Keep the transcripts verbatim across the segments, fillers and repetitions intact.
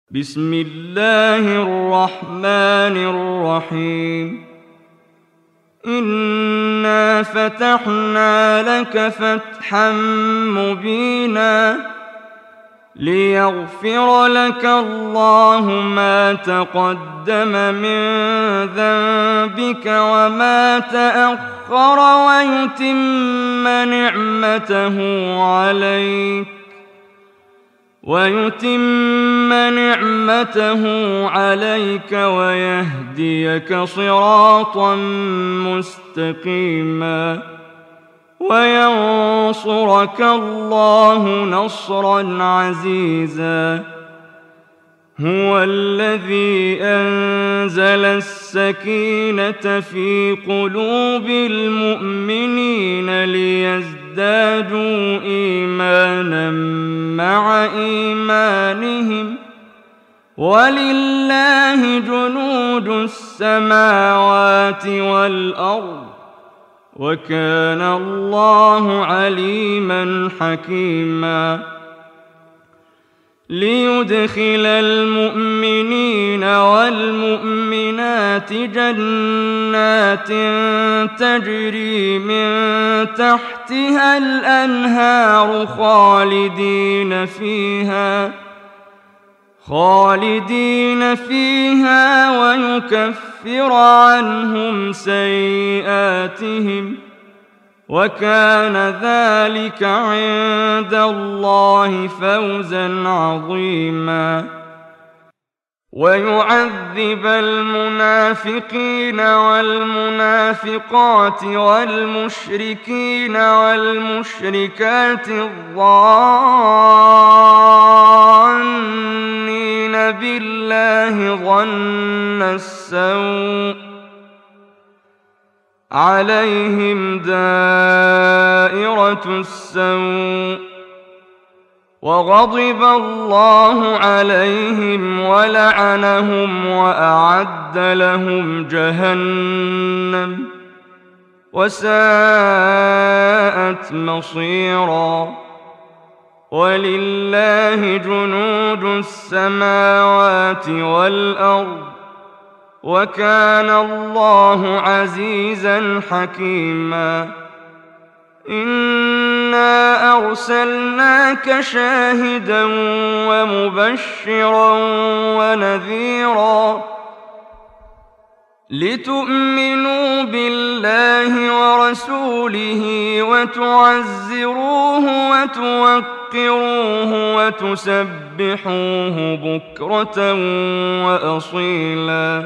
بسم الله الرحمن الرحيم. إنا فتحنا لك فتحا مبينا ليغفر لك الله ما تقدم من ذنبك وما تأخر ويتم نعمته عليك ويتم نعمته عليك ويهديك صراطا مستقيما وينصرك الله نصرا عزيزا. هو الذي أنزل السكينة في قلوب المؤمنين ليزدادوا إيمانا مع إيمانهم ولله جنود السماوات والأرض وكان الله عليما حكيما. ليدخل المؤمنين والمؤمنات جنات تجري من تحتها الأنهار خالدين فيها خالدين فيها ويكفر عنهم سيئاتهم وكان ذلك عند الله فوزا عظيما. ويعذب المنافقين والمنافقات والمشركين والمشركات الظانين بالله ظن السوء عليهم دائرة السوء وغضب الله عليهم ولعنهم وأعد لهم جهنم وساءت مصيرا. ولله جنود السماوات والأرض وكان الله عزيزا حكيما. إنا أرسلناك شاهدا ومبشرا ونذيرا لتؤمنوا بالله ورسوله وتعزروه وتوقروه وتسبحوه بكرة وأصيلا.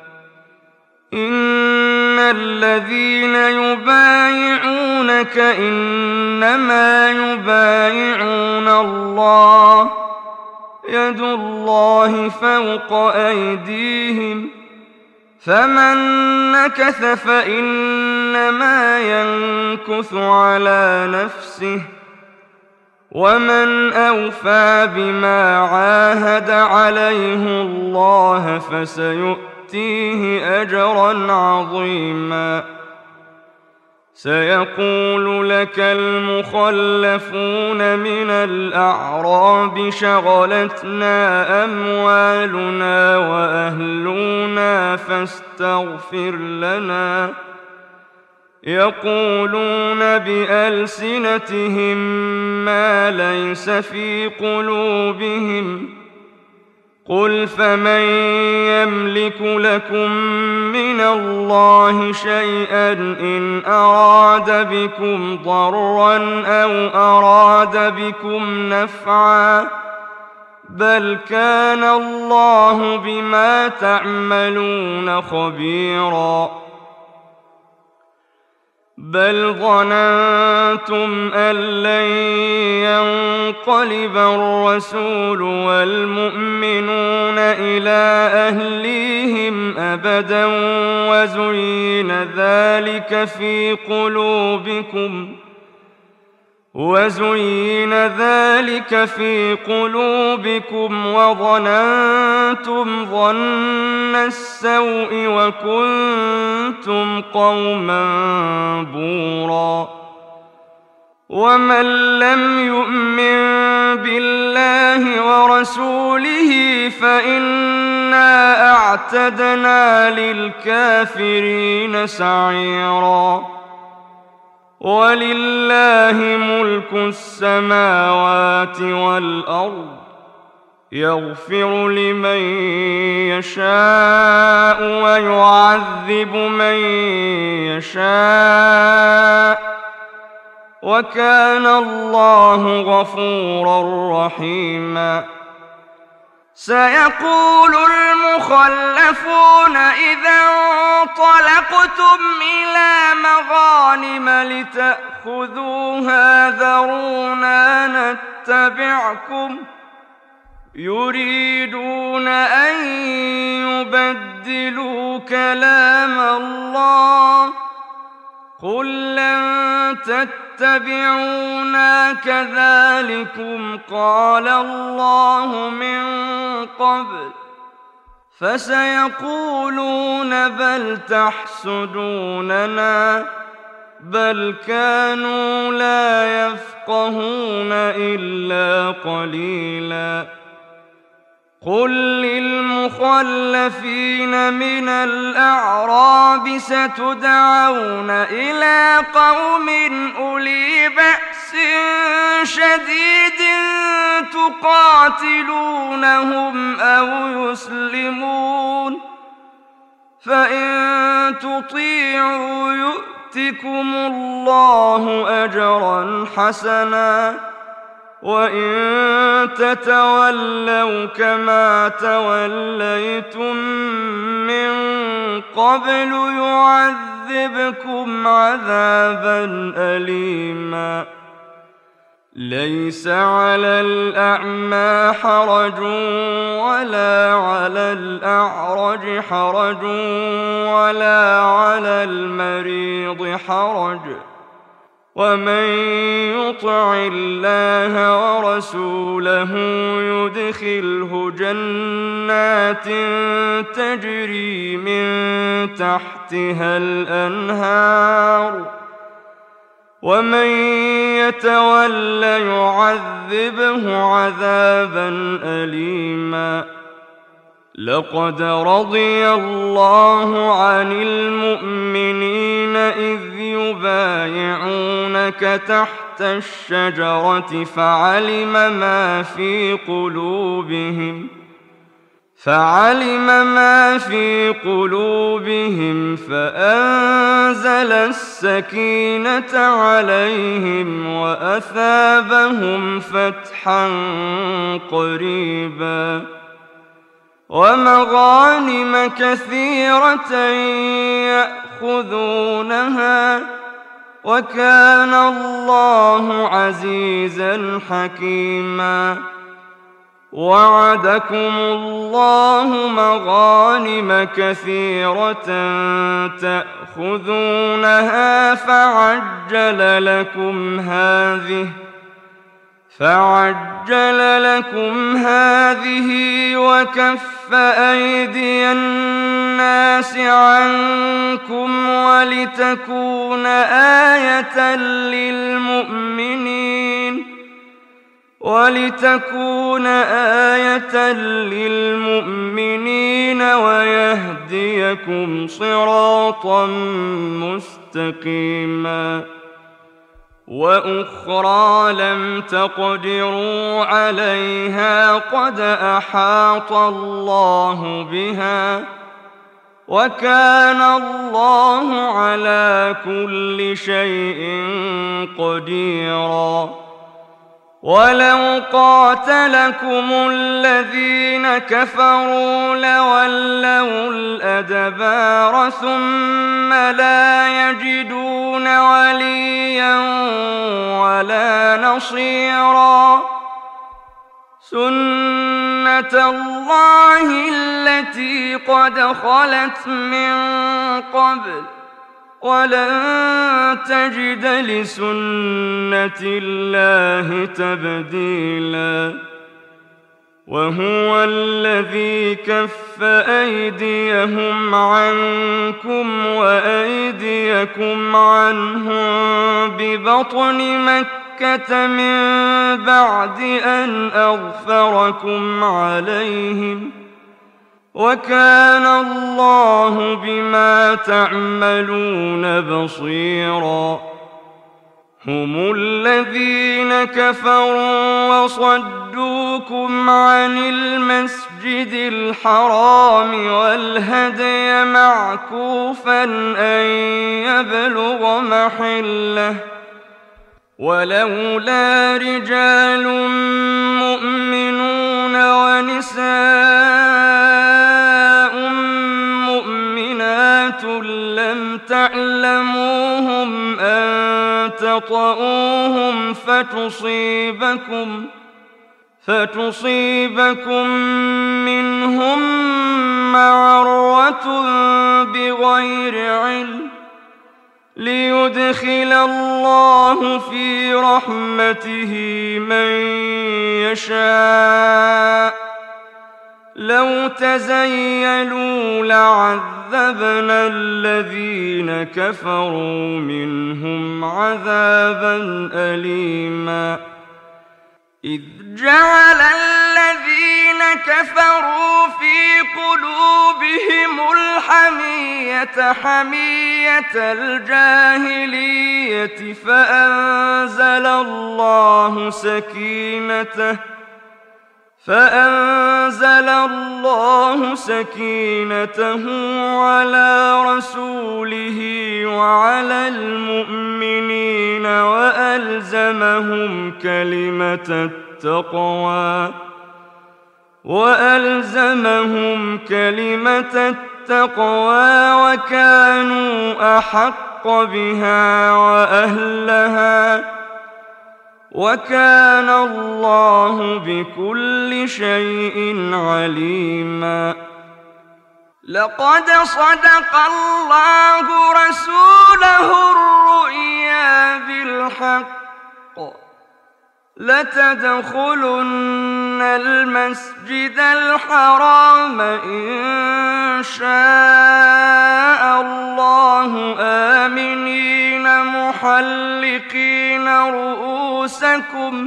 إن الذين يبايعونك إنما يبايعون الله يد الله فوق أيديهم فمن نكث فإنما ينكث على نفسه ومن أوفى بما عاهد عليه الله فسيؤتيه فيه أجرا عظيما. سيقول لك المخلفون من الأعراب شغلتنا أموالنا وأهلنا فاستغفر لنا يقولون بألسنتهم ما ليس في قلوبهم قل فمن يملك لكم من الله شيئا إن أراد بكم ضرا أو أراد بكم نفعا بل كان الله بما تعملون خبيرا. بل ظننتم أن لن ينقلب الرسول والمؤمنون إلى أهليهم أبدا وزين ذلك في قلوبكم وزين ذلك في قلوبكم وظننتم ظن السوء وكنتم قوما بورا. ومن لم يؤمن بالله ورسوله فإنا أعتدنا للكافرين سعيرا. ولله ملك السماوات والأرض يغفر لمن يشاء ويعذب من يشاء وكان الله غفورا رحيما. سيقول المخلفون إذا انطلقتم إلى مغانم لتأخذوها ذرونا نتبعكم يريدون أن يبدلوا كلام الله قل لن تتبعونا كذلكم قال الله من قبل فسيقولون بل تحسدوننا بل كانوا لا يفقهون إلا قليلا. قل للمخلفين من الأعراب ستدعون إلى قوم أولي بأس شديد تقاتلونهم أو يسلمون فإن تطيعوا يؤتكم الله أجرا حسنا وإن تتولوا كما توليتم من قبل يعذبكم عذابا أليما. ليس على الأعمى حرج ولا على الأعرج حرج ولا على المريض حرج ومن يطع الله ورسوله يدخله جنات تجري من تحتها الأنهار ومن يتول يعذبه عذابا أليما. لقد رضي الله عن المؤمنين إذ يبايعونك تحت الشجرة فعلم ما في قلوبهم فعلم ما في قلوبهم فأنزل السكينة عليهم وأثابهم فتحا قريبا ومغانم كثيرة يأخذونها وكان الله عزيزا حكيما. وعدكم الله مغانم كثيرة تأخذونها فعجل لكم هذه فعجل لكم هذه وكف أيدي الناس عنكم ولتكون آية للمؤمنين ولتكون آية للمؤمنين ويهديكم صراطا مستقيما. وأخرى لم تقدروا عليها قد أحاط الله بها وكان الله على كل شيء قديرا. ولو قاتلكم الذين كفروا لولوا الأدبار ثم لا يجدون وليا ولا نصيرا. سنة الله التي قد خلت من قبل ولن تجد لسنة الله تبديلا. وهو الذي كف أيديهم عنكم وأيديكم عنهم ببطن مكة من بعد أن أغفركم عليهم، وكان الله بما تعملون بصيرا. هم الذين كفروا وصدوكم عن المسجد الحرام والهدي معكوفا أن يبلغ محله، ولولا رجال مؤمنون ونساء مؤمنات لم تعلموهم أن تطؤوهم فتصيبكم فتصيبكم منهم معرة بغير علم، ليدخل الله في رحمته من يشاء. لو تزيلوا لعذبنا الذين كفروا منهم عذابا أليما. إذ جعل الذين كفروا في قلوبهم الحمية حمية الجاهلية فأنزل الله سكينته فأنزل الله سكينته على رسوله وعلى المؤمنين وألزمهم كلمة التقوى وألزمهم كلمة التقوى وكانوا أحق بها وأهلها، وكان الله بكل شيء عليما. لقد صدق الله رسوله الرؤيا بالحق، لتدخلن المسجد الحرام إن شاء الله آمنين محلقين رؤوسكم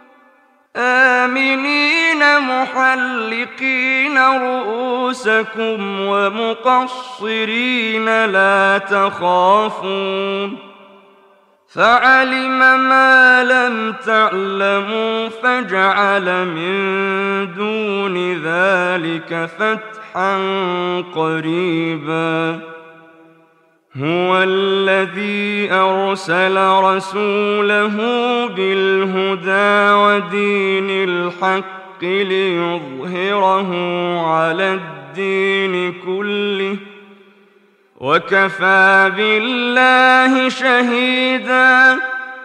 آمنين محلقين رؤوسكم ومقصرين لا تخافون، فعلم ما لم تعلموا فجعل من دون ذلك فتحا قريبا. هو الذي أرسل رسوله بالهدى ودين الحق ليظهره على الدين كله، وكفى بالله شهيدا.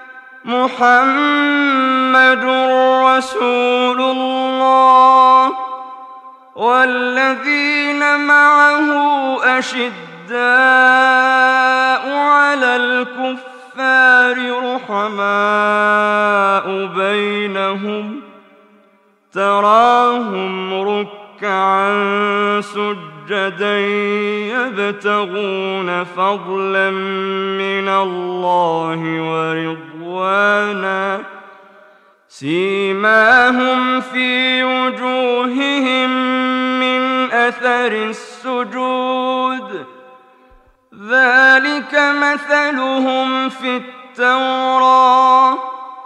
محمد رسول الله والذين معه أشداء على الكفار رحماء بينهم، تراهم ركعا سجدا يبتغون فضلا من الله ورضوانا، سيماهم في وجوههم من أثر السجود، ذلك مثلهم في التوراة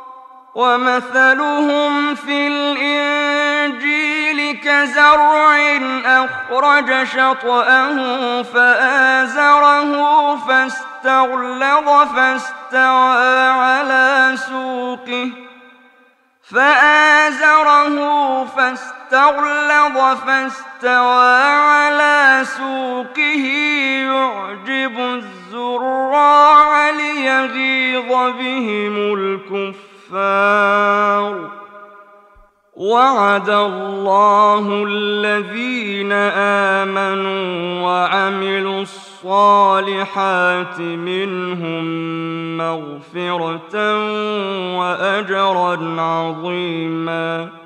ومثلهم في الإنجيل كزرع أخرج شطأه فآزره فاستغلظ فاستوى على سوقه فآزره فاستغلظ فاستوى على سوقه يعجب الزراع ليغيظ بهم الكفار. وعد الله الذين آمنوا وعملوا الصالحات منهم مغفرة وأجرا عظيما.